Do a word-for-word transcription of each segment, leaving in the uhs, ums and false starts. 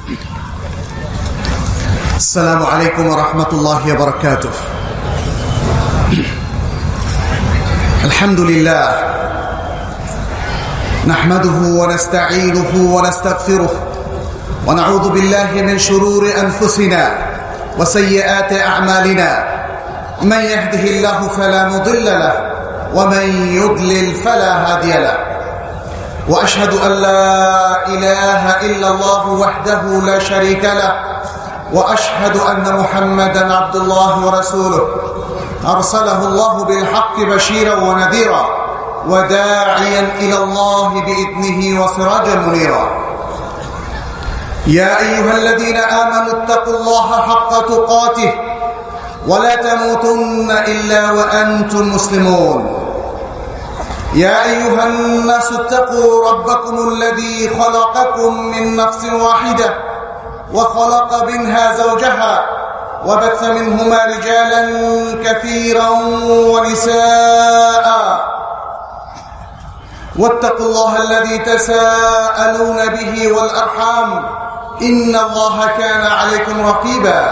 السلام عليكم ورحمة الله وبركاته. الحمد لله نحمده ونستعينه ونستغفره ونعوذ بالله من شرور أنفسنا وسيئات أعمالنا. من يهده الله فلا مضل له ومن يضلل فلا هادي له. وأشهد أن لا إله إلا الله وحده لا شريك له وأشهد أن محمدا عبد الله ورسوله أرسله الله بالحق بشيرا ونذيرا وداعيا إلى الله بإذنه وسراجا منيرا. يا أيها الذين آمنوا اتقوا الله حق تقاته ولا تموتن إلا وأنتم مسلمون. يا أيها الناس اتقوا ربكم الذي خلقكم من نفس واحدة وخلق منها زوجها وبث منهما رجالا كثيرا ونساء واتقوا الله الذي تساءلون به والأرحام إن الله كان عليكم رقيبا.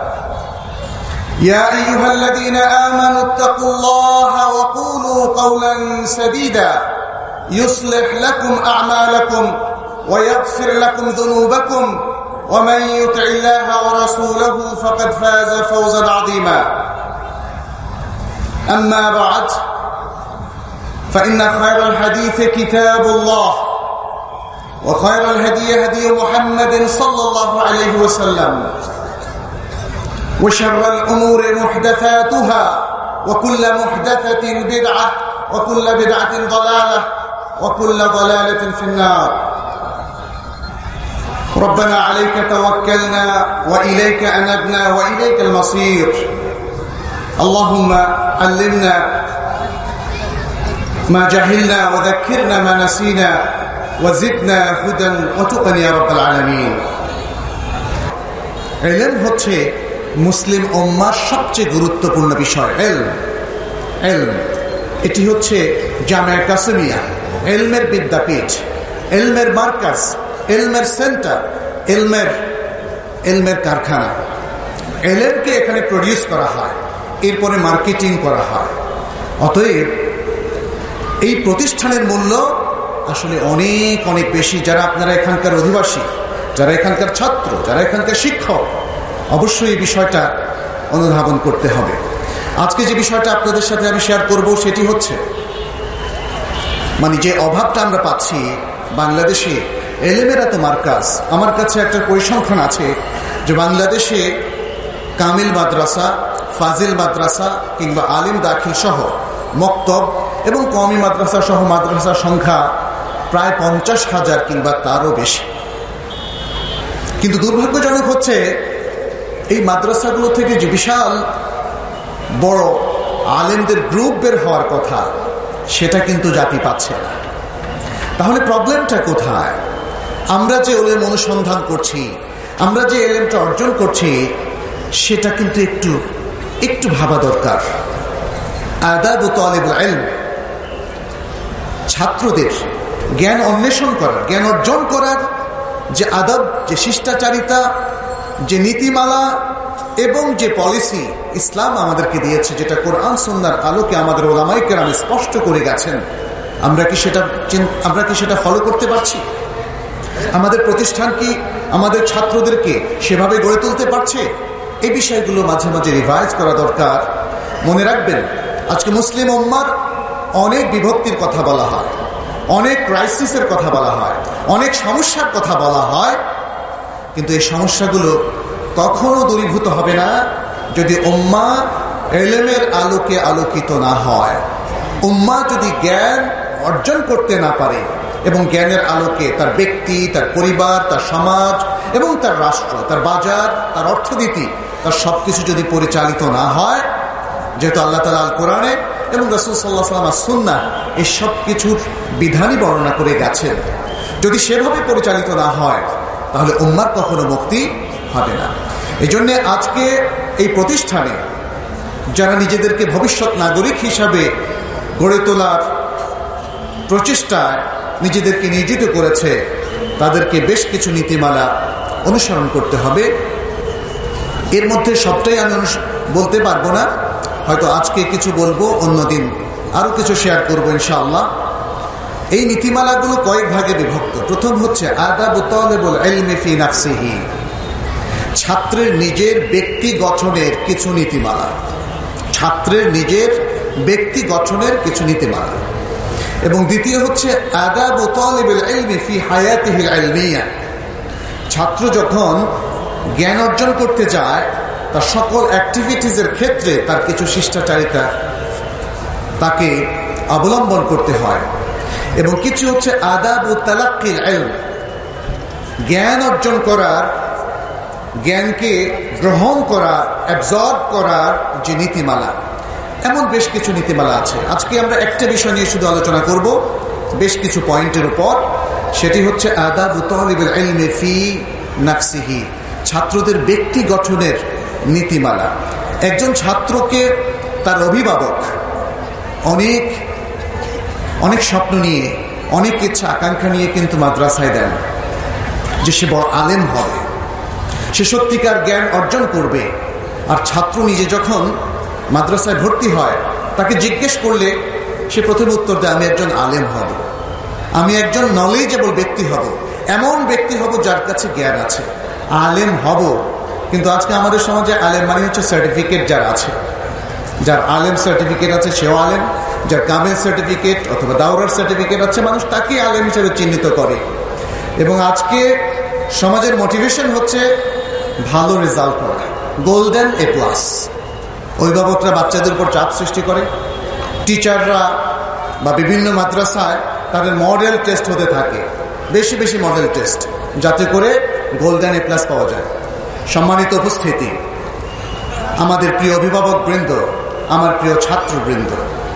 يا أيها الذين آمنوا اتقوا الله وقولوا قولا سديدا يصلح لكم أعمالكم ويغفر لكم ذنوبكم ومن يطع الله ورسوله فقد فاز فوزا عظيما. أما بعد فإن خير الحديث كتاب الله وخير الهدي هدي محمد صلى الله عليه وسلم وشر الأمور محدثاتها وكل محدثة بدعة وكل بدعة ضلالة وكل ضلالة في النار. ربنا عليك توكلنا وإليك أنبنا وإليك المصير. اللهم علمنا ما جهلنا وذكرنا ما نسينا وزدنا هدى وتقى يا رب العالمين. علم হচ্ছে মুসলিম উম্মার সবচেয়ে গুরুত্বপূর্ণ বিষয়। ইলম ইলম এটি হচ্ছে জামিয়া কাসিমিয়া, ইলমের বিদ্যাপীঠ, ইলমের মার্কাজ, ইলমের সেন্টার, ইলমের ইলমের কারখানা। ইলমকে এখানে প্রডিউস করা হয়, এরপরে মার্কেটিং করা হয়। অতএব এই প্রতিষ্ঠানের মূল্য আসলে অনেক অনেক বেশি। যারা আপনারা এখানকার অধিবাসী, যারা এখানকার ছাত্র, যারা এখানকার শিক্ষক, অবশ্যই এই বিষয়টা অনুধাবন করতে হবে। আজকে যে বিষয়টা আপনাদের সাথে আমি শেয়ার করব সেটি হচ্ছে মানে যে অভাবটা আমরা পাচ্ছি বাংলাদেশে এলেমের এত মার্কাজ। আমার কাছে একটা পরিসংখ্যান আছে যে বাংলাদেশে কামিল মাদ্রাসা, ফাজিল মাদ্রাসা কিংবা আলিম দাখিল সহ মক্তব এবং কওমি মাদ্রাসা সহ মাদ্রাসার সংখ্যা প্রায় পঞ্চাশ হাজার কিংবা তারও বেশি। কিন্তু দুর্ভাগ্যজনক হচ্ছে এই মাদ্রাসাগুলো থেকে যে বিশাল বড় আলেমদের গ্রুপ বের হওয়ার কথা সেটা কিন্তু জাতি পাচ্ছে না। তাহলে প্রবলেমটা কোথায়? আমরা যে এলেম অনুসন্ধান করছি, আমরা যে এলেমটা অর্জন করছি সেটা কিন্তু একটু একটু ভাবা দরকার। আদাব ও তালিবুল ইলম, ছাত্রদের জ্ঞান অন্বেষণ করার, জ্ঞান অর্জন করার যে আদব, যে শিষ্টাচারিতা, যে নীতিমালা এবং যে পলিসি ইসলাম আমাদেরকে দিয়েছে, যেটা কোরআন সুন্নাহর আলোকে আমাদের ওলামায়ে কেরাম স্পষ্ট করে গেছেন, আমরা কি সেটা আমরা কি সেটা ফলো করতে পারছি? আমাদের প্রতিষ্ঠান কি আমাদের ছাত্রদেরকে সেভাবে গড়ে তুলতে পারছে? এই বিষয়গুলো মাঝে মাঝে রিভাইজ করা দরকার। মনে রাখবেন, আজকে মুসলিম উম্মার অনেক বিভক্তির কথা বলা হয়, অনেক ক্রাইসিসের কথা বলা হয়, অনেক সমস্যার কথা বলা হয়, কিন্তু এই সমস্যাগুলো কখনো দূরীভূত হবে না যদি উম্মাহ ইলমের আলোকে আলোকিত না হয়। উম্মাহ যদি জ্ঞান অর্জন করতে না পারে এবং জ্ঞানের আলোকে তার ব্যক্তি, তার পরিবার, তার সমাজ এবং তার রাষ্ট্র, তার বাজার, তার অর্থনীতি, তার সবকিছু যদি পরিচালিত না হয়, যেহেতু আল্লাহ তাআলা আল কোরআনে এবং রাসূল সাল্লাল্লাহু আলাইহি ওয়াসাল্লাম সুন্নাহ এই সব কিছুর বিধানই বর্ণনা করে গেছেন, যদি সেভাবে পরিচালিত না হয় তাহলে উম্মার কখনো মুক্তি হবে না। এই জন্য আজকে এই প্রতিষ্ঠানে যারা নিজেদেরকে ভবিষ্যৎ নাগরিক হিসাবে গড়ে তোলার প্রচেষ্টায় নিজেদেরকে নিয়োজিত করেছে, তাদেরকে বেশ কিছু নীতিমালা অনুসরণ করতে হবে। এর মধ্যে সবটাই আমি বলতে পারবো না, হয়তো আজকে কিছু বলবো, অন্যদিন আরো কিছু শেয়ার করবো ইনশাআল্লাহ। এই নীতিমালাগুলো কয়েক ভাগে বিভক্ত। প্রথম হচ্ছে আদাবু তালিবুল ইলমি ফি নাফসিহি, ছাত্রের নিজের ব্যক্তি গঠনের কিছু নীতিমালা, ছাত্রের নিজের ব্যক্তি গঠনের কিছু নীতিমালা। এবং দ্বিতীয় হচ্ছে আদাবু তালিবুল ইলমি ফি হায়াতিহিল ইলমিয়া, ছাত্র যখন জ্ঞান অর্জন করতে যায় তার সকল অ্যাক্টিভিটিসের ক্ষেত্রে তার কিছু শিষ্টাচারিতা তাকে অবলম্বন করতে হয়। এবং কিছু হচ্ছে আদাবু তালাক্কিল ইলম, জ্ঞান অর্জন করার, জ্ঞানকে গ্রহণ করা, অ্যাবজর্ব করার যে নীতিমালা, এমন বেশ কিছু নীতিমালা আছে। আজকে আমরা একটা বিষয় নিয়ে শুধু আলোচনা করব, বেশ কিছু পয়েন্টের উপর। সেটি হচ্ছে আদাবু তালিবুল ইলমি ফি নাফসিহি, ছাত্রদের ব্যক্তি গঠনের নীতিমালা। একজন ছাত্রকে তার অভিভাবক অনেক অনেক স্বপ্ন নিয়ে, অনেক ইচ্ছা আকাঙ্ক্ষা নিয়ে কিন্তু মাদ্রাসায় দেন যে সে বড় আলেম হবে, সে সত্যিকার জ্ঞান অর্জন করবে। আর ছাত্র নিজে যখন মাদ্রাসায় ভর্তি হয় তাকে জিজ্ঞেস করলে সে প্রথমে উত্তর দেয়, আমি একজন আলেম হব, আমি একজন নলেজেবল ব্যক্তি হব, এমন ব্যক্তি হব যার কাছে জ্ঞান আছে, আলেম হব। কিন্তু আজকে আমাদের সমাজে আলেম মানে হচ্ছে সার্টিফিকেট যার আছে, যার আলেম সার্টিফিকেট আছে সেও আলেম, যার কামেল সার্টিফিকেট অথবা দাওরার সার্টিফিকেট আছে মানুষ তাকে আলেম হিসেবে চিহ্নিত করে। এবং আজকে সমাজের মোটিভেশন হচ্ছে ভালো রেজাল্ট করা, গোল্ডেন এ প্লাস। অভিভাবকরা বাচ্চাদের উপর চাপ সৃষ্টি করে, টিচাররা বা বিভিন্ন মাদ্রাসায় তাদের মডেল টেস্ট হতে থাকে, বেশি বেশি মডেল টেস্ট, যাতে করে গোল্ডেন এ প্লাস পাওয়া যায়। সম্মানিত উপস্থিতি, আমাদের প্রিয় অভিভাবক বৃন্দ, আমার প্রিয় ছাত্রবৃন্দ,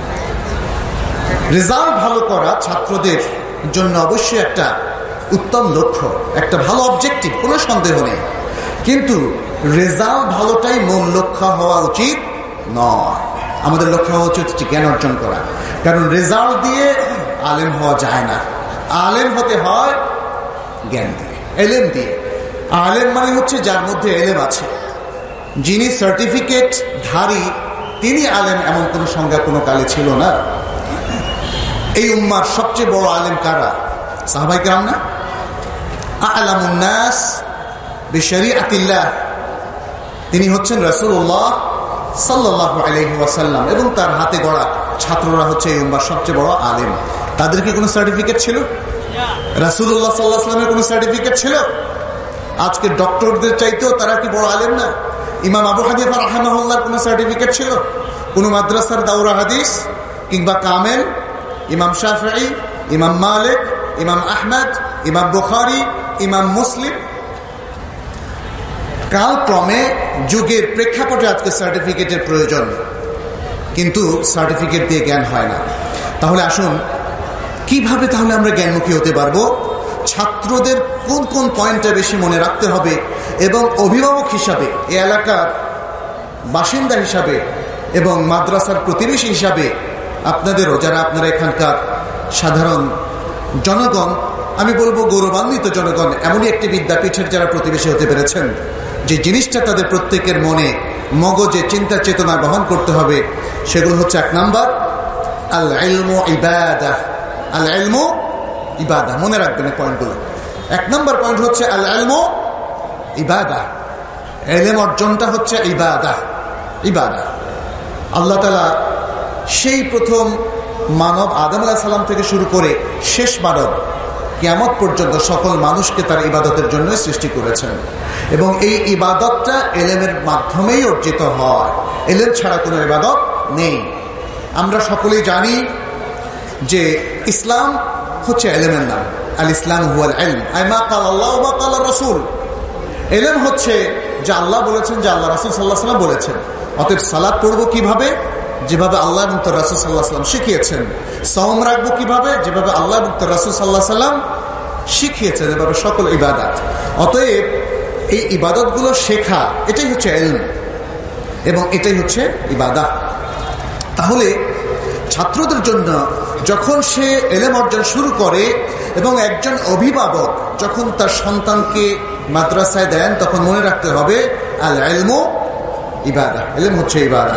রেজাল্ট ভালো করা ছাত্রদের জন্য অবশ্যই একটা উত্তম লক্ষ্য, একটা ভালো অবজেক্টিভ, কোনো সন্দেহ নেই। কিন্তু রেজাল্ট ভালোটাই মূল লক্ষ্য হওয়া উচিত নয়। আমাদের লক্ষ্য হওয়া উচিত জ্ঞান অর্জন করা, কারণ রেজাল্ট দিয়ে আলেম হওয়া যায় না। আলেম হতে হয় জ্ঞান দিয়ে, এলেম দিয়ে। আলেম মানে হচ্ছে যার মধ্যে এলেম আছে, যিনি সার্টিফিকেট ধারী তিনি আলেম, এমন কোন সংজ্ঞা কোনো কালে ছিল না। এই উম্মার সবচেয়ে বড় আলেম কারা? সাহাবায়ে কেরাম না? আ'লামুন নাস বিশরিআতিল্লাহ, তিনি হচ্ছেন রাসূলুল্লাহ সাল্লাল্লাহু আলাইহি ওয়াসাল্লাম, এবং তার হাতে গড়া ছাত্ররা হচ্ছে এই উম্মার সবচেয়ে বড় আলেম। তাদের কি কোনো সার্টিফিকেট ছিল? রাসূলুল্লাহ সাল্লাল্লাহু আলাইহি ওয়াসাল্লামের কোনো সার্টিফিকেট ছিল? আজকে ডক্টরদের চাইতেও তারা কি বড় আলেম না? ইমাম আবু হানিফা রাহিমাহুল্লাহর কোনো সার্টিফিকেট ছিল? কোন মাদ্রাসার দাওরা হাদিস কিংবা কামেল? ইমাম শাফিঈ, ইমাম মালিক, ইমাম আহমদ, ইমাম বুখারী, ইমাম মুসলিম। কালক্রমে যুগের প্রেক্ষাপটে আজকে সার্টিফিকেটের প্রয়োজন, কিন্তু সার্টিফিকেট দিয়ে জ্ঞান হয় না। তাহলে আসুন, কিভাবে তাহলে আমরা জ্ঞানমুখী হতে পারবো? ছাত্রদের কোন কোন পয়েন্টটা বেশি মনে রাখতে হবে, এবং অভিভাবক হিসাবে, এ এলাকার বাসিন্দা হিসাবে এবং মাদ্রাসার প্রতিবেশী হিসাবে আপনাদেরও, যারা আপনারা এখানকার সাধারণ জনগণ, আমি বলবো গৌরবান্বিত জনগণ, এমনই একটি বিদ্যাপীঠের যারা প্রতিবেশী হতে পেরেছেন, যে জিনিসটা তাদের প্রত্যেকের মনে, মগজে, চিন্তা চেতনা বহন করতে হবে, সেগুলো হচ্ছে এক নাম্বার আল ইলমু ইবাদাহ। আল ইলমু ইবাদাহ, মনে রাখবেন এই পয়েন্টগুলো। এক নম্বর পয়েন্ট হচ্ছে আল ইলমু ইবাদাহ, ইলম অর্জনটা হচ্ছে ইবাদাহ। ইবাদাহ আল্লাহ তাআলা সেই প্রথম মানব আদম আলাইহিস সালাম থেকে শুরু করে শেষ মানব কিয়ামত পর্যন্ত সকল মানুষকে তার ইবাদতের জন্য সৃষ্টি করেছেন, এবং এই ইবাদতটা ইলমের মাধ্যমেই অর্জিত হয়। ইলম ছাড়া কোনো ইবাদত নেই। আমরা সকলেই জানি যে ইসলাম হচ্ছে ইলমের নাম। আল ইসলাম হুয়াল ইলম, আই মা ক্বাল আল্লাহু ওয়া ক্বাল রাসূল। ইলম হচ্ছে যে আল্লাহ বলেছেন, যে আল্লাহ রাসূল সাল্লাল্লাহু আলাইহি ওয়াসাল্লাম বলেছেন। অতএব সালাত পড়বো কিভাবে? যেভাবে আল্লাহ এবং তার রাসূল সাল্লাল্লাহু আলাইহি ওয়াসাল্লাম শিখিয়েছেন। সাওম রাখবো কিভাবে? যেভাবে আল্লাহ এবং তার রাসূল সাল্লাল্লাহু আলাইহি ওয়াসাল্লাম শিখিয়েছেন। এভাবে সকল ইবাদত। অতএব এই ইবাদতগুলো শেখা, এটাই হচ্ছে ইলম, এবং এটাই হচ্ছে ইবাদত। তাহলে ছাত্রদের জন্য যখন সে ইলম অর্জন শুরু করে, এবং একজন অভিভাবক যখন তার সন্তানকে মাদ্রাসায় দেন তখন মনে রাখতে হবে আল ইলমু ইবাদা, ইলম হচ্ছে ইবাদা।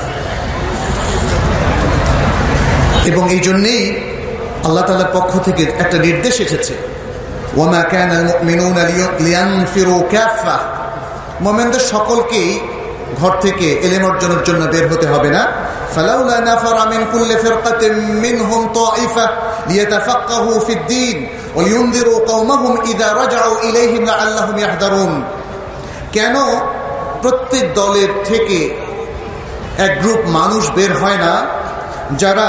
এবং এই জন্যেই আল্লাহ তাআলার পক্ষ থেকে একটা নির্দেশ এসেছে, ওয়ামা কানাল মুমিনুনা লিয়ানফিরু কাফা, মুমিনদের সকলকেই ঘর থেকে ইলম অর্জনের জন্য বের হতে হবে না। ফালাউলা নাফারা মিন কুল্লি ফিরকাতিন মিনহুম তাইফা লিয়াতাফাক্কাহু ফিদ-দীন ওয়া লিয়ুনযিরু কওমাহুম ইযা রাজাউ ইলাইহিম লাআল্লাহুম ইয়াহদারুন। কেন প্রত্যেক দলের থেকে এক গ্রুপ মানুষ বের হয় না যারা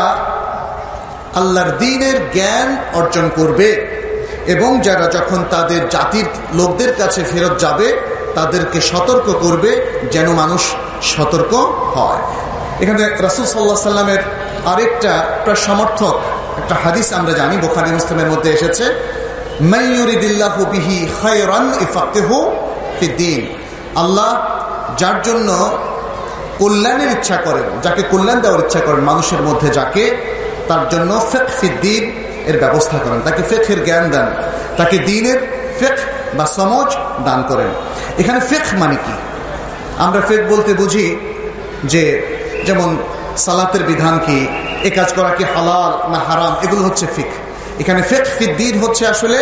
আল্লাহর দ্বীনের জ্ঞান অর্জন করবে এবং যারা যখন তাদের জাতির লোকদের কাছে ফেরত যাবে তাদেরকে সতর্ক করবে যেন মানুষ সতর্ক হয়। এখানে রাসূল সাল্লাল্লাহু আলাইহি সাল্লামের আরেকটা প্রায় সমর্থক একটা হাদিস আমরা জানি, বুখারী মুসলিমের মধ্যে এসেছে, মান ইউরিদিল্লাহু বিহি খায়রান ইফাক্কিহু ফিদ-দীন। আল্লাহ যার জন্য কল্যাণের ইচ্ছা করেন, যাকে কল্যাণ দেওয়ার ইচ্ছা করেন মানুষের মধ্যে, যাকে তার জন্য ফিকহ ফিদ-দীন এর ব্যবস্থা করেন, তাকে ফিকহের জ্ঞান দেন, তাকে দ্বীনের ফিকহ বা সমঝ দান করেন। এখানে ফিকহ মানে কি? আমরা ফিকহ বলতে বুঝি যে যেমন সালাতের বিধান কি, এ কাজ করা কি হালাল না হারাম, এগুলো হচ্ছে ফিকহ। এখানে ফিকহ ফিদ-দীন হচ্ছে আসলে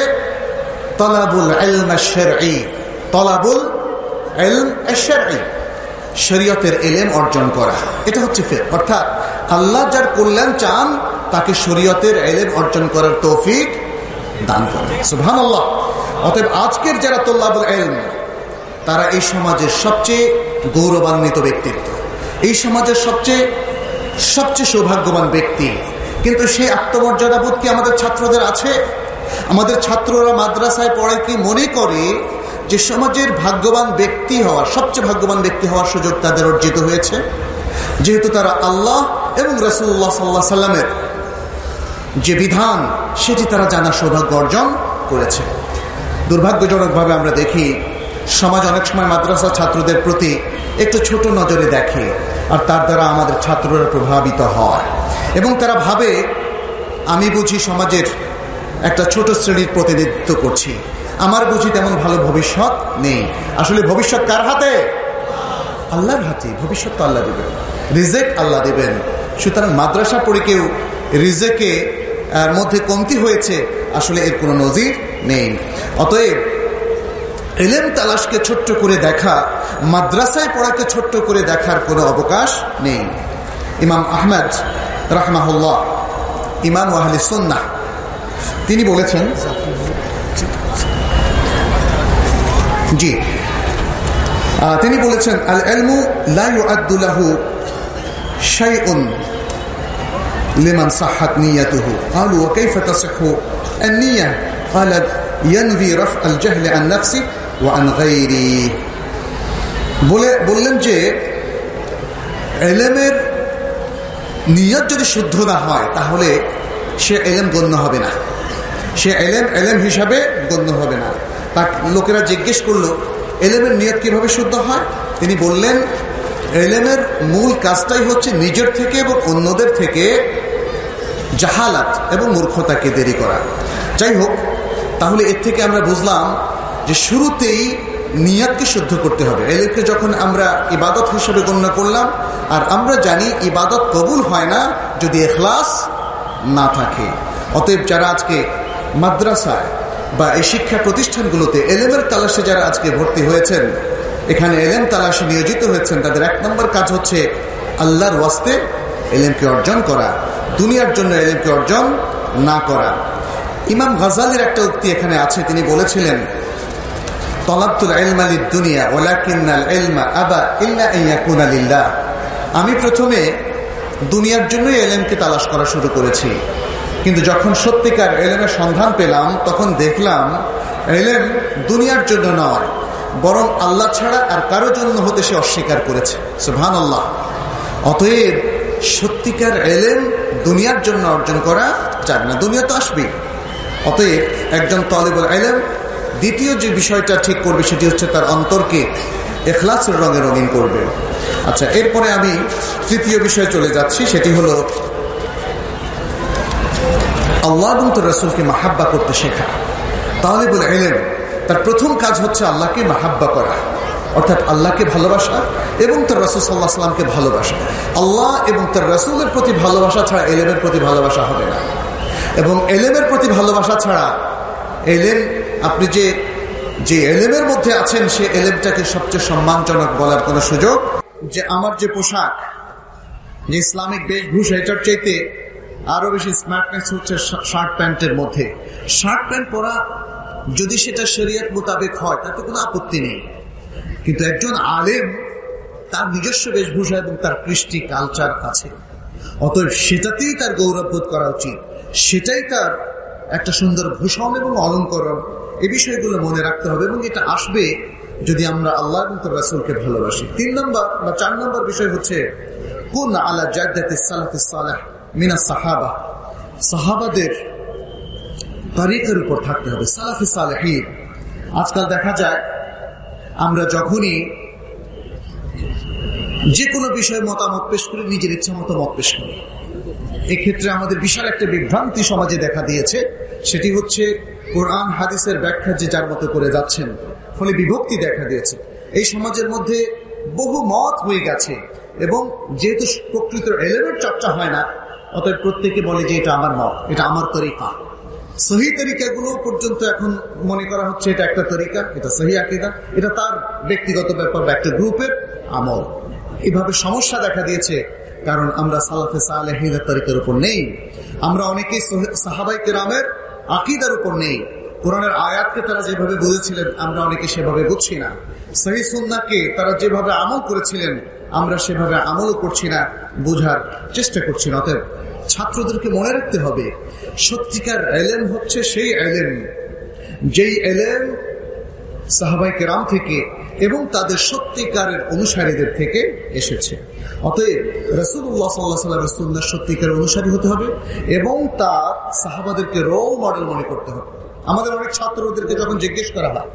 তালাবুল ইলম আশ-শারঈ, তালাবুল ইলম আশ-শারঈ, শরীয়তের ইলম অর্জন করা, এটা হচ্ছে ফিকহ। অর্থাৎ আল্লাহ যার কল্যাণ চান তাকে শরীয়তের ইলম অর্জন করার তৌফিক দান করেন। সুবহানাল্লাহ। অতএব আজকের যারা তুল্লাবুল ইলম, তারা এই সমাজের সবচেয়ে গৌরবান্বিত ব্যক্তিত্ব, এই সমাজের সবচেয়ে সবচেয়ে সৌভাগ্যবান ব্যক্তি। কিন্তু সেই আত্মমর্যাদাবোধ কি আমাদের ছাত্রদের আছে? আমাদের ছাত্ররা মাদ্রাসায় পড়ে কি মনে করে যে সমাজের ভাগ্যবান ব্যক্তি হওয়ার, সবচেয়ে ভাগ্যবান ব্যক্তি হওয়ার সুযোগ তাদের অর্জিত হয়েছে, যেহেতু তারা আল্লাহ এবং রাসূলুল্লাহ সাল্লাল্লাহু আলাইহি সাল্লামের যে বিধান সেটি তারা জানার সৌভাগ্য অর্জন করেছে। দুর্ভাগ্যজনকভাবে আমরা দেখি সমাজ অনেক সময় মাদ্রাসা ছাত্রদের প্রতি একটু ছোট নজরে দেখে, আর তার দ্বারা আমাদের ছাত্ররা প্রভাবিত হয় এবং তারা ভাবে আমি বুঝি সমাজের একটা ছোট শ্রেণীর প্রতিনিধিত্ব করছি, আমার বুঝি তেমন ভালো ভবিষ্যৎ নেই। আসলে ভবিষ্যৎ কার হাতে? আল্লাহর হাতে। ভবিষ্যৎ তো আল্লাহ দেবেন, রিজেক আল্লাহ দেবেন। সুতরাং মাদ্রাসা পড়ে কেউ রিজেকে মধ্যে কমতি হয়েছে, আসলে এর কোনো নজির নেই। অতএব ইলম তালাশকে ছোট্ট করে দেখা, মাদ্রাসায় পড়াকে ছোট্ট করে দেখার কোনো অবকাশ নেই। ইমাম আহমদ রাহমাহুল্লাহ, ইমাম আহলে সুন্নাহ, তিনি বলেছেন, জি তিনি বলেছেন, আল ইলমু লা ইউআদ্দু লাহু শাইউন লিমান সাহহাত নিয়াতুহু। ক্বালু ওয়া কাইফা তাসিহহু আন-নিয়া? ক্বালা ইয়ানভি রাফ আল-জাহল আন নাফসি ওয়া আন গায়রি। বলে বললেন যে ইলমের নিয়ত যদি শুদ্ধ না হয় তাহলে সে ইলম গণ্য হবে না, সে ইলম ইলম হিসাবে গণ্য হবে না। তা লোকেরা জিজ্ঞেস করলো ইলমের নিয়ত কিভাবে শুদ্ধ হয়? তিনি বললেন ইলমের মূল কাজটাই হচ্ছে নিজের থেকে এবং অন্যদের থেকে জাহালাত এবং মূর্খতাকে দেরি করা। যাই হোক, তাহলে এর থেকে আমরা বুঝলাম যে শুরুতেই নিয়তকে শুদ্ধ করতে হবে। ইলমকে যখন আমরা ইবাদত হিসেবে গণ্য করলাম, আর আমরা জানি ইবাদত কবুল হয় না যদি ইখলাস না থাকে। অতএব যারা আজকে মাদ্রাসায় বা এই শিক্ষা প্রতিষ্ঠানগুলোতে ইলমের তালাশে যারা আজকে ভর্তি হয়েছেন, এখানে ইলম তালাশে নিয়োজিত হয়েছেন, তাদের এক নম্বর কাজ হচ্ছে আল্লাহর ওয়াস্তে ইলমকে অর্জন করা, দুনিয়ার জন্য ইলমকে অর্জন না করা। ইমাম গাজালির একটা উক্তি এখানে আছে, তিনি বলেছিলেন, তালাবতুল ইলমা লিদ-দুনিয়া ওয়ালাকিন্নাল ইলমা আবা ইল্লা আন ইয়াকুনা লিল্লাহ। আমি প্রথমে দুনিয়ার জন্যই ইলমকে তালাশ করা শুরু করেছি, কিন্তু যখন সত্যিকার ইলমের সন্ধান পেলাম তখন দেখলাম ইলম দুনিয়ার জন্য নয়, বরং আল্লাহ ছাড়া আর কারো জন্য হতে সে অস্বীকার করেছে। সুবহানাল্লাহ। অতএব সত্যিকার ইলম দুনিয়ার জন্য অর্জন করা যাবে না, দুনিয়া তো আসবে। অতএব একজন তালিবুল ইলম দ্বিতীয় যে বিষয়টা ঠিক করবে সেটি হচ্ছে তার অন্তরকে ইখলাসের রঙে রঙিন করবে। আচ্ছা, এরপরে আমি তৃতীয় বিষয়ে চলে যাচ্ছি, সেটি হলো আল্লাহ এবং তার রাসূলকে মাহাব্বা করতে শেখা। তালিবুল ইলম তার প্রথম কাজ হচ্ছে আল্লাহকে মাহাব্বা করা, অর্থাৎ আল্লাহকে ভালোবাসা এবং তার রাসূল সাল্লাল্লাহু আলাইহি ওয়াসাল্লামকে ভালোবাসা। আল্লাহ এবং তার রাসূলের প্রতি ভালোবাসা ছাড়া এলেমের প্রতি ভালোবাসা হবে না, এবং এলেমের প্রতি ভালোবাসা ছাড়া এলেম, আপনি যে যে এলেমের মধ্যে আছেন সে এলেমটাকে সবচেয়ে সম্মানজনক বলার কোনো সুযোগ, যে আমার যে পোশাক, যে ইসলামিক বেশভূষা, এটার চাইতে আরো বেশি স্মার্টনেস হচ্ছে শার্ট প্যান্টের মধ্যে। শার্ট প্যান্ট পরা যদি সেটা শরীয়ত মোতাবেক হয় তাতে কোনো আপত্তি নেই, কিন্তু একজন আলেম তার নিজস্ব বেশভূষা এবং তার কৃষ্টি কালচার আছে, অতএব সেটাতেই তার গৌরববোধ করা উচিত, সেটাই তার একটা সুন্দর ভূষণ এবং অলঙ্করণ। এই বিষয়গুলো মনে রাখতে হবে, এবং এটা আসবে যদি আমরা আল্লাহ এবং তার রাসূলকে ভালোবাসি। তিন নম্বর বা চার নম্বর বিষয় হচ্ছে কুন আলা জাদ্দাতি সালাফিস সালেহ মিনাস সাহাবা, সাহাবাদের তরিকার উপর থাকতে হবে, সালাফিস সালেহিন। আজকাল দেখা যায় আমরা যখনই যে কোনো বিষয়ে মতামত পেশ করি, নিজের ইচ্ছা মতো মত পেশ করি। এক্ষেত্রে আমাদের বিশাল একটা বিভ্রান্তি সমাজে দেখা দিয়েছে, সেটি হচ্ছে কোরআন হাদিসের ব্যাখ্যা যে যার মতো করে যাচ্ছেন, ফলে বিভক্তি দেখা দিয়েছে। এই সমাজের মধ্যে বহু মত হয়ে গেছে, এবং যেহেতু প্রকৃত এলেমের চর্চা হয় না, অতএব প্রত্যেকে বলে যে এটা আমার মত, এটা আমার তরিকা। সহি তরিকাগুলো পর্যন্ত এখন মনে করা হচ্ছে এটা একটা তরিকা, এটা সহি আকীদা, এটা তার ব্যক্তিগত ব্যাপার বা একটা গ্রুপের আমল। এভাবে সমস্যা দেখা দিয়েছে, কারণ আমরা সালাফে সালেহিনের তরিকার উপর নেই, আমরা অনেকেই সাহাবায়ে কেরামের আকীদার উপর নেই। কোরআনের আয়াতকে তারা যেভাবে বুঝেছিলেন আমরা অনেকে সেভাবে বুঝছি না, সহিহ সুন্নাহকে তারা যেভাবে আমল করেছিলেন আমরা সেভাবে আমলও করছি না, বোঝার চেষ্টা করছি না। অতএব ছাত্রদেরকে মনে রাখতে হবে, সত্যিকার এলেম হচ্ছে সেই এলেম যেই এলেম সাহাবায়ে কেরাম থেকে এবং তাদের সত্যিকারের অনুসারীদের থেকে এসেছে। অতএব রাসূলুল্লাহ সাল্লাল্লাহু আলাইহি ওয়াসাল্লামের সুন্নাহ সত্যিকার অনুসারী হতে হবে, এবং তার সাহাবাদেরকে রোল মডেল মনে করতে হবে। আমাদের অনেক ছাত্রদেরকে যখন জিজ্ঞেস করা হয়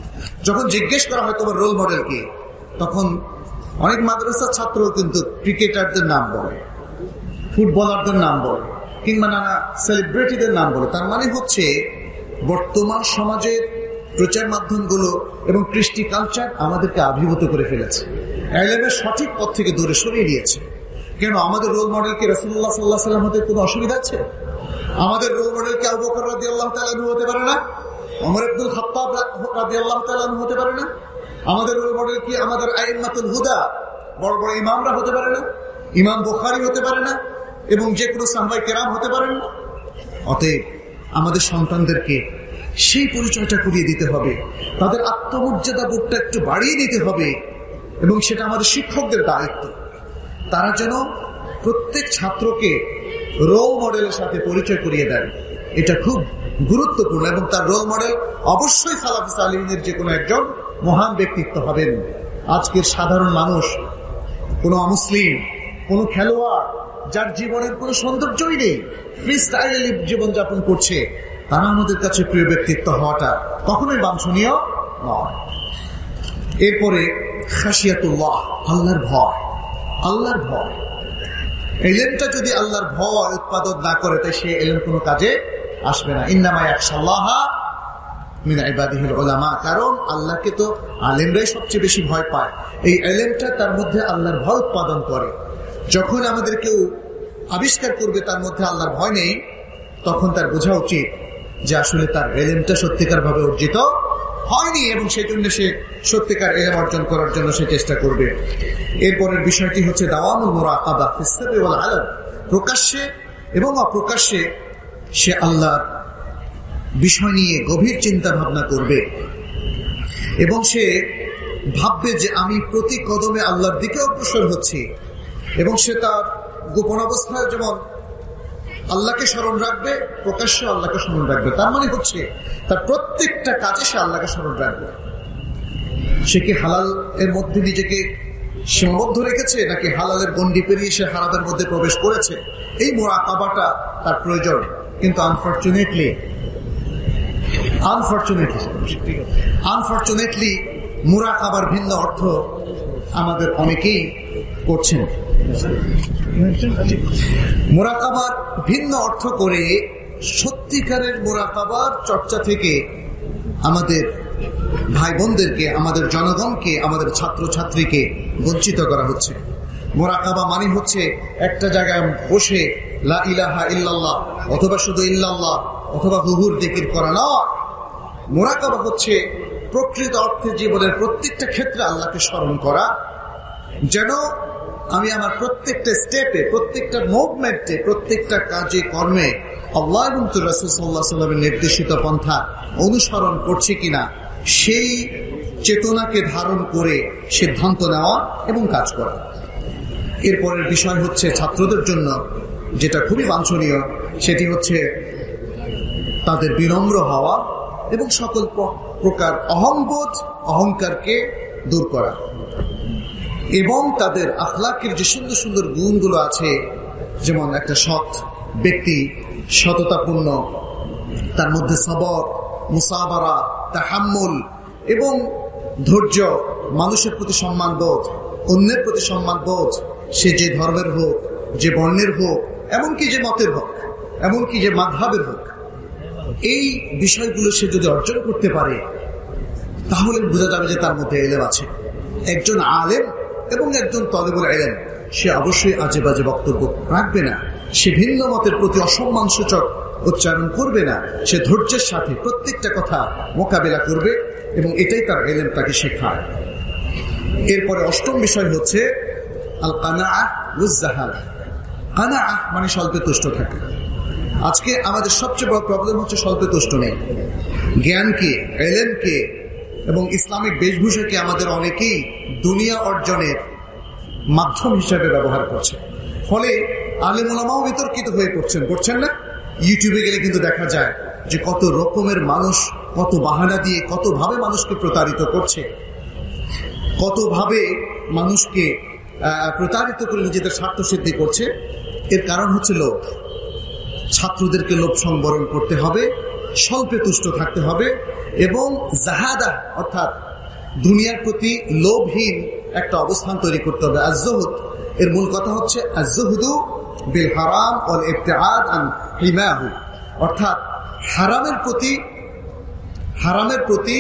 যখন জিজ্ঞেস করা হয় তোমার রোল মডেল কি, তখন অনেক মাদ্রাসার ছাত্র কিন্তু ক্রিকেটারদের নাম বলে, ফুটবলারদের নাম বলে, কিংবা নানা সেলিব্রিটিদের নাম বলে। তার মানে হচ্ছে বর্তমান সমাজের প্রচার মাধ্যমগুলো এবং কৃষ্টি কালচার আমাদেরকে আবির্ভূত করে ফেলেছে, এলেমের সঠিক পথ থেকে দূরে সরিয়ে দিয়েছে। কেন? আমাদের রোল মডেল কি রাসূলুল্লাহ সাল্লাল্লাহু আলাইহি ওয়াসাল্লাম হতে কোনো অসুবিধা আছে? আমাদের রোল মডেল কি আবু বকর রাদিয়াল্লাহু তাআলা আনহু হতে পারে না? ওমর ইবনুল খাত্তাব রাদিয়াল্লাহু তাআলা আনহু হতে পারে না? আমাদের রোল মডেল কি আমাদের আইম্মাতুল হুদা, বড় বড় ইমামরা হতে পারে না? ইমাম বুখারী হতে পারে না? এবং যে কোনো সাহাবায়ে কেরাম হতে পারেন না? অতএব আমাদের সন্তানদেরকে সেই পরিচয়টা করিয়ে দিতে হবে, তাদের আত্মমর্যাদা বোধটা একটু বাড়িয়ে দিতে হবে, এবং সেটা আমাদের শিক্ষকদের দায়িত্ব। তারা যেন প্রত্যেক ছাত্রকে রোল মডেলের সাথে পরিচয় করিয়ে দেন, এটা খুব গুরুত্বপূর্ণ। এবং তার রোল মডেল অবশ্যই সালাফে সালেহিনের যে কোনো একজন মহান ব্যক্তিত্ব হবেন। আজকের সাধারণ মানুষ, কোনো অমুসলিম, কোনো খেলোয়াড় যার জীবনের কোনো সৌন্দর্যই নেই, ফ্রি স্টাইলে জীবনযাপন করছে, তারা আমাদের কাছে প্রিয় ব্যক্তিত্ব হওয়াটা কখনোই বাঞ্ছনীয় নয়। এরপরে খাশিয়াতুল্লাহ, আল্লাহর ভয়। আল্লাহর ভয়, এলেমটা যদি আল্লাহর ভয় উৎপাদন না করে তাই সে এলেম কোনো কাজে আসবে না। ইন্নামা ইয়াখশাল্লাহ মিন ইবাদিহিল উলামা, কারণ আল্লাহকে তো আলেমরাই সবচেয়ে বেশি ভয় পায়। এই এলেমটা তার মধ্যে আল্লাহর ভয় উৎপাদন করে। যখন আমাদের কেউ আবিষ্কার করবে তার মধ্যে আল্লাহর ভয় নেই, তখন তার বোঝা উচিত যে আসলে তার এলেমটা সত্যিকার ভাবে অর্জিত হয়নি, এবং সেই জন্য সে সত্যিকার এলেম অর্জন করার জন্য সে চেষ্টা করবে। এরপরের বিষয়টি হচ্ছে দাওয়ামুল মুরাকাবা ফিস সিররি ওয়াল আলান, প্রকাশ্যে এবং অপ্রকাশ্যে সে আল্লাহর বিষয় নিয়ে গভীর চিন্তা ভাবনা করবে, এবং সে ভাববে যে আমি প্রতি কদমে আল্লাহর দিকে অগ্রসর হচ্ছি, এবং সে তার গোপন অবস্থায় যেমন আল্লাহকে স্মরণ রাখবে, প্রকাশ্যে আল্লাহকে স্মরণ রাখবে। তার মানে হচ্ছে তার প্রত্যেকটা কাজে সে আল্লাহকে স্মরণ রাখবে। সে কি হালাল এর মধ্যে নিজেকে সীমাবদ্ধ রেখেছে, নাকি হালালের গণ্ডি পেরিয়ে সে হারামের মধ্যে প্রবেশ করেছে? এই মুরাকাবাটা তার প্রয়োজন। কিন্তু আনফরচুনেটলি আনফরচুনেটলি আনফরচুনেটলি মুরাকাবার ভিন্ন অর্থ আমাদের অনেকেই করছেন। মুরাকাবার ভিন্ন অর্থ করে সত্যিকারের মুরাকাবার চর্চা থেকে আমাদের ভাই বোনদেরকে, আমাদের জনগণকে, আমাদের ছাত্রছাত্রীকে বঞ্চিত করা হচ্ছে। মুরাকাবা মানে হচ্ছে একটা জায়গায় বসে লা ইলাহা ইল্লাল্লাহ অথবা শুধু ইল্লাল্লাহ অথবা হুহুর জিকির করা নয়। মুরাকাবা হচ্ছে প্রকৃত অর্থে জীবনের প্রত্যেকটা ক্ষেত্রে আল্লাহকে স্মরণ করা, যেন আমি আমার প্রত্যেকটা স্টেপে, প্রত্যেকটা মুভমেন্টে, প্রত্যেকটা কাজে কর্মে আল্লাহ এবং রাসূল সাল্লাল্লাহু আলাইহি ওয়াসাল্লামের নির্দেশিত পন্থা অনুসরণ করছি কিনা সেই চেতনাকে ধারণ করে সিদ্ধান্ত নেওয়া এবং কাজ করা। এরপরের বিষয় হচ্ছে ছাত্রদের জন্য যেটা খুবই বাঞ্ছনীয়, সেটি হচ্ছে তাদের বিনম্র হওয়া এবং সকল প্রকার অহংবোধ, অহংকারকে দূর করা, এবং তাদের আখলাকের যে সুন্দর সুন্দর গুণগুলো আছে, যেমন একটা সৎ ব্যক্তি, সততাপূর্ণ, তার মধ্যে সবর, মুসাবারা, তাহাম্মুল এবং ধৈর্য, মানুষের প্রতি সম্মান বোধ, অন্যের প্রতি সম্মান বোধ, সে যে ধর্মের হোক, যে বর্ণের হোক, এমনকি যে মতের হোক, এমনকি যে মাযহাবের হোক, এই বিষয়গুলো সে যদি অর্জন করতে পারে তাহলে বোঝা যাবে যে তার মধ্যে ইলম আছে। একজন আলেম এবং একজন তলেবুল ইলম সে অবশ্যই আজে বাজে বক্তব্য রাখবে না, সে ভিন্ন মতের প্রতি অসম্মান সূচক উচ্চারণ করবে না, সে ধৈর্যের সাথে প্রত্যেকটা কথা মোকাবেলা করবে এবং এটাই তার ইলম তাকে শেখায়। এরপরে অষ্টম বিষয় হচ্ছে আল কানাআহ ওয়াজ যাহাদ। কানাআহ মানে স্বল্পে তুষ্ট থাকা। আজকে আমাদের সবচেয়ে বড় প্রবলেম হচ্ছে স্বল্পে তুষ্ট নেই। জ্ঞানকে, ইলমকে এবং ইসলামিক বেশভূষাকে আমাদের অনেকেই দুনিয়া অর্জনের মাধ্যম হিসাবে ব্যবহার করছে, ফলে আলেম ওলামাও বিতর্কিত হয়ে পড়ছেন, করছেন না? ইউটিউবে গেলে কিন্তু দেখা যায় যে কত রকমের মানুষ কত বাহানা দিয়ে কতভাবে মানুষকে প্রতারিত করছে, কতভাবে মানুষকে প্রতারিত করে নিজেদের স্বার্থ সিদ্ধি করছে। এর কারণ হচ্ছে লোভ। ছাত্রদেরকে লোভ সংবরণ করতে হবে, স্বল্পে তুষ্ট থাকতে হবে এবং জাহাদা অর্থাৎ দুনিয়ার প্রতি লোভহীন একটা অবস্থান তৈরি করতে হবে। আজ-যুহুদ এর মূল কথা হচ্ছে আজ-যুহুদু বিল হারাম ওয়াল ইবতিআদ আন হিমাহু, অর্থাৎ হারামের প্রতি হারামের প্রতি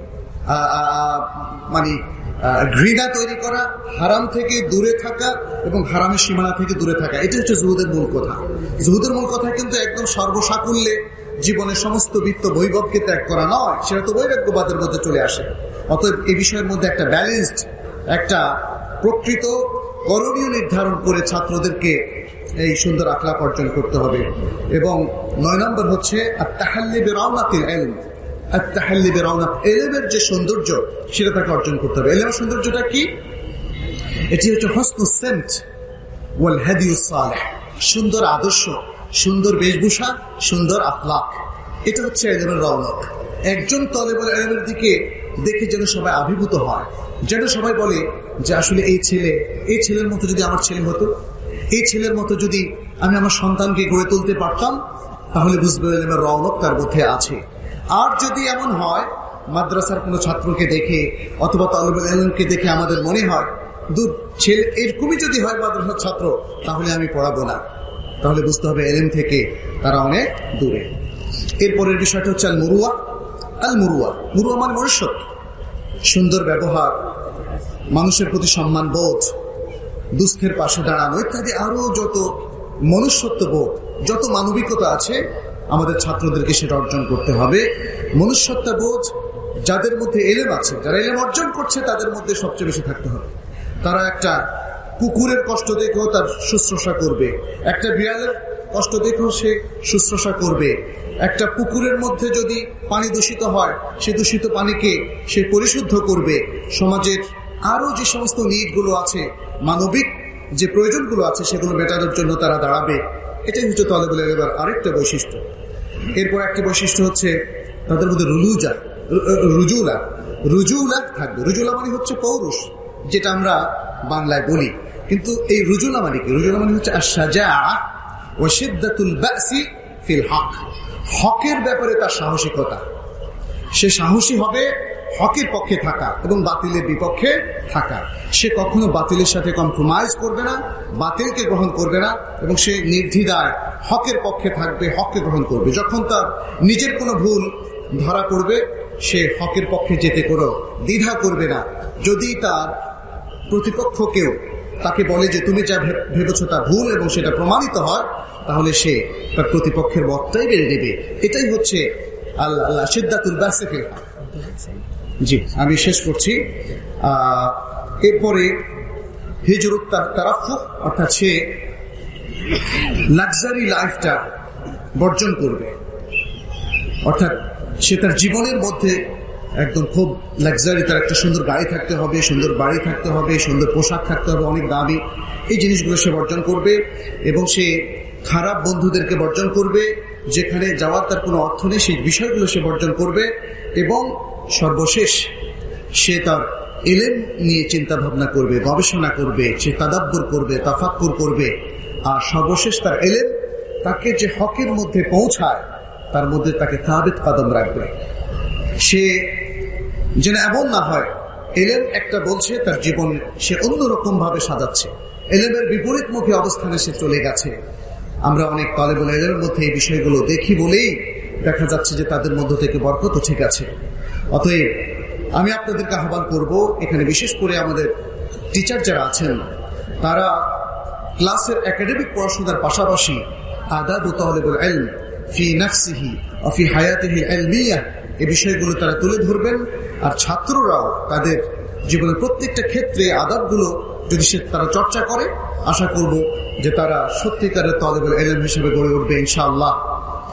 মানে ঘৃণা তৈরি করা, হারাম থেকে দূরে থাকা এবং হারামের সীমানা থেকে দূরে থাকা, এটা হচ্ছে জুহুদের মূল কথা। জুহুদের মূল কথা কিন্তু একদম সর্বসাকুল্যে জীবনের সমস্ত বিত্ত বৈভবকে ত্যাগ করা নয়, সেটা তো বৈরাগ্যবাদের মধ্যে চলে আসে। অতএব এই বিষয়ের মধ্যে একটা ব্যালেন্সড, একটা প্রকৃত করণীয় নির্ধারণ করে ছাত্রদেরকে এই সুন্দর আখলাক অর্জন করতে হবে। এবং নয় নম্বর হচ্ছে আত-তাহাল্লি বিরাওনাতিল ইলম। আত-তাহাল্লি বিরাওনাত, ইলমের যে সৌন্দর্য সেটা তাকে অর্জন করতে হবে। ইলমের সৌন্দর্যটা কি? এটি হচ্ছে হুসনুস সিমত ওয়াল হাদিউস সালেহ, সুন্দর আদর্শ, সুন্দর বেশভূষা, সুন্দর আখলাক, এটা হচ্ছে ইলমের রওনক। একজন তলেবুল ইলমের দিকে দেখে যেন সবাই আবির্ভূত হয়, যেন সবাই বলে যে আসলে এই ছেলে, এই ছেলের মতো যদি আমার ছেলে হতো, এই ছেলের মতো যদি আমি আমার সন্তানকে গড়ে তুলতে পারতাম, তাহলে বুঝবে ইলমের রওনক তার মধ্যে আছে। আর যদি এমন হয় মাদ্রাসার কোনো ছাত্রকে দেখে অথবা তালেবুল ইলমকে দেখে আমাদের মনে হয় দূর ছেলে এরকমই যদি হয় মাদ্রাসার ছাত্র, তাহলে আমি পড়াবো না, তাহলে বুঝতে হবে ইলম থেকে তারা অনেক দূরে। এরপরের বিষয়টা হচ্ছে আল মুরুয়া। আল মুরুয়া, মুরুয়া মানে মনুষ্যত্ব, সুন্দর ব্যবহার, মানুষের প্রতি সম্মান বোধ, দুস্থের পাশে দাঁড়ানো ইত্যাদি আরো যত মনুষ্যত্ব বোধ, যত মানবিকতা আছে আমাদের ছাত্রদেরকে সেটা অর্জন করতে হবে। মনুষ্যত্ব বোধ যাদের মধ্যে ইলম আছে, যারা ইলম অর্জন করছে তাদের মধ্যে সবচেয়ে বেশি থাকতে হবে। তারা একটা কুকুরের কষ্ট দেখেও তার শুশ্রূষা করবে, একটা বিড়ালের কষ্ট দেখেও সে শুশ্রূষা করবে, একটা পুকুরের মধ্যে যদি পানি দূষিত হয় সে দূষিত পানিকে সে পরিশুদ্ধ করবে। সমাজের আরো যে সমস্ত নিডগুলো আছে, মানবিক যে প্রয়োজনগুলো আছে সেগুলো মেটানোর জন্য তারা দাঁড়াবে। এটাই হচ্ছে তালেবুল ইলমের আরেকটা বৈশিষ্ট্য। এরপর একটি বৈশিষ্ট্য হচ্ছে তাদের মধ্যে রুলুজা রুজুলা রুজুলা থাকবে। রুজুলা মানে হচ্ছে পৌরুষ, যেটা আমরা বাংলায় বলি, কিন্তু এই রুজুলা মানে কি? রুজুলা মানে হচ্ছে আশ-শাজাআহ ওয়া শিদ্দাতুল বাসি ফিল হক, হকের ব্যাপারে তার সাহসিকতা। সে সাহসী হবে হকের পক্ষে থাকা এবং বাতিলের বিপক্ষে থাকা। সে কখনো বাতিলের সাথে কম্প্রোমাইজ করবে না, বাতিলকে গ্রহণ করবে না এবং সে নির্দ্বিধায় হকের পক্ষে থাকবে, হককে গ্রহণ করবে। যখন তার নিজের কোনো ভুল ধরা পড়বে সে হকের পক্ষে যেতে কোনো দ্বিধা করবে না। যদি তার প্রতিপক্ষকেও তাকে বলে যে তুমি যা ভেবেছ তা ভুল এবং সেটা প্রমাণিত হয়, তাহলে সে তার প্রতিপক্ষের মতটাই বেড়ে নেবে। এটাই হচ্ছে আল্লাহ আল্লাহ সিদ্দাতুল বাসিফিল। জি, আমি শেষ করছি। আহ এরপরে হিজরুত তারাফুহ, অর্থাৎ সে লাক্সারি লাইফটা বর্জন করবে, অর্থাৎ সে তার জীবনের মধ্যে একদম খুব লাক্সারি, তার একটা সুন্দর গাড়ি থাকতে হবে, সুন্দর বাড়ি থাকতে হবে, সুন্দর পোশাক থাকতে হবে, অনেক দামি, এই জিনিসগুলো সে বর্জন করবে। এবং সে খারাপ বন্ধুদেরকে বর্জন করবে, যেখানে যাওয়ার তার কোনো অর্থ নেই সেই বিষয়গুলো সে বর্জন করবে। এবং সর্বশেষ সে তার ইলম নিয়ে চিন্তা ভাবনা করবে, গবেষণা করবে, সে তাদাব্বুর করবে, তাফাক্কুর করবে। আর সর্বশেষ তার ইলম তাকে যে হকের মধ্যে পৌঁছায় তার মধ্যে তাকে সাবিত কদম রাখবে। সে যেন এমন না হয় ইলম একটা বলছে, তার জীবন সে অন্যরকম ভাবে সাজাচ্ছে, ইলমের বিপরীতমুখী অবস্থানে সে চলে গেছে। আমরা অনেক তালেবুল ইলমের মধ্যে এই বিষয়গুলো দেখি বলেই দেখা যাচ্ছে যে তাদের মধ্য থেকে বরকত ঠিক আছে। অতএব আমি আপনাদেরকে আহ্বান করব, এখানে বিশেষ করে আমাদের টিচার যারা আছেন তারা ক্লাসের একাডেমিক পড়াশোনার পাশাপাশি আদাব ও তালেবুল ইলম ফি নাফসিহি ওয়া ফি হায়াতিহি ইলমিয়া এই বিষয়গুলো তারা তুলে ধরবেন। আর ছাত্ররাও তাদের জীবনের প্রত্যেকটা ক্ষেত্রে আদাবগুলো যদি সে তারা চর্চা করে, আশা করব যে তারা সত্যিকারের তালেবুল ইলম হিসেবে গড়ে উঠবে ইনশাআল্লাহ।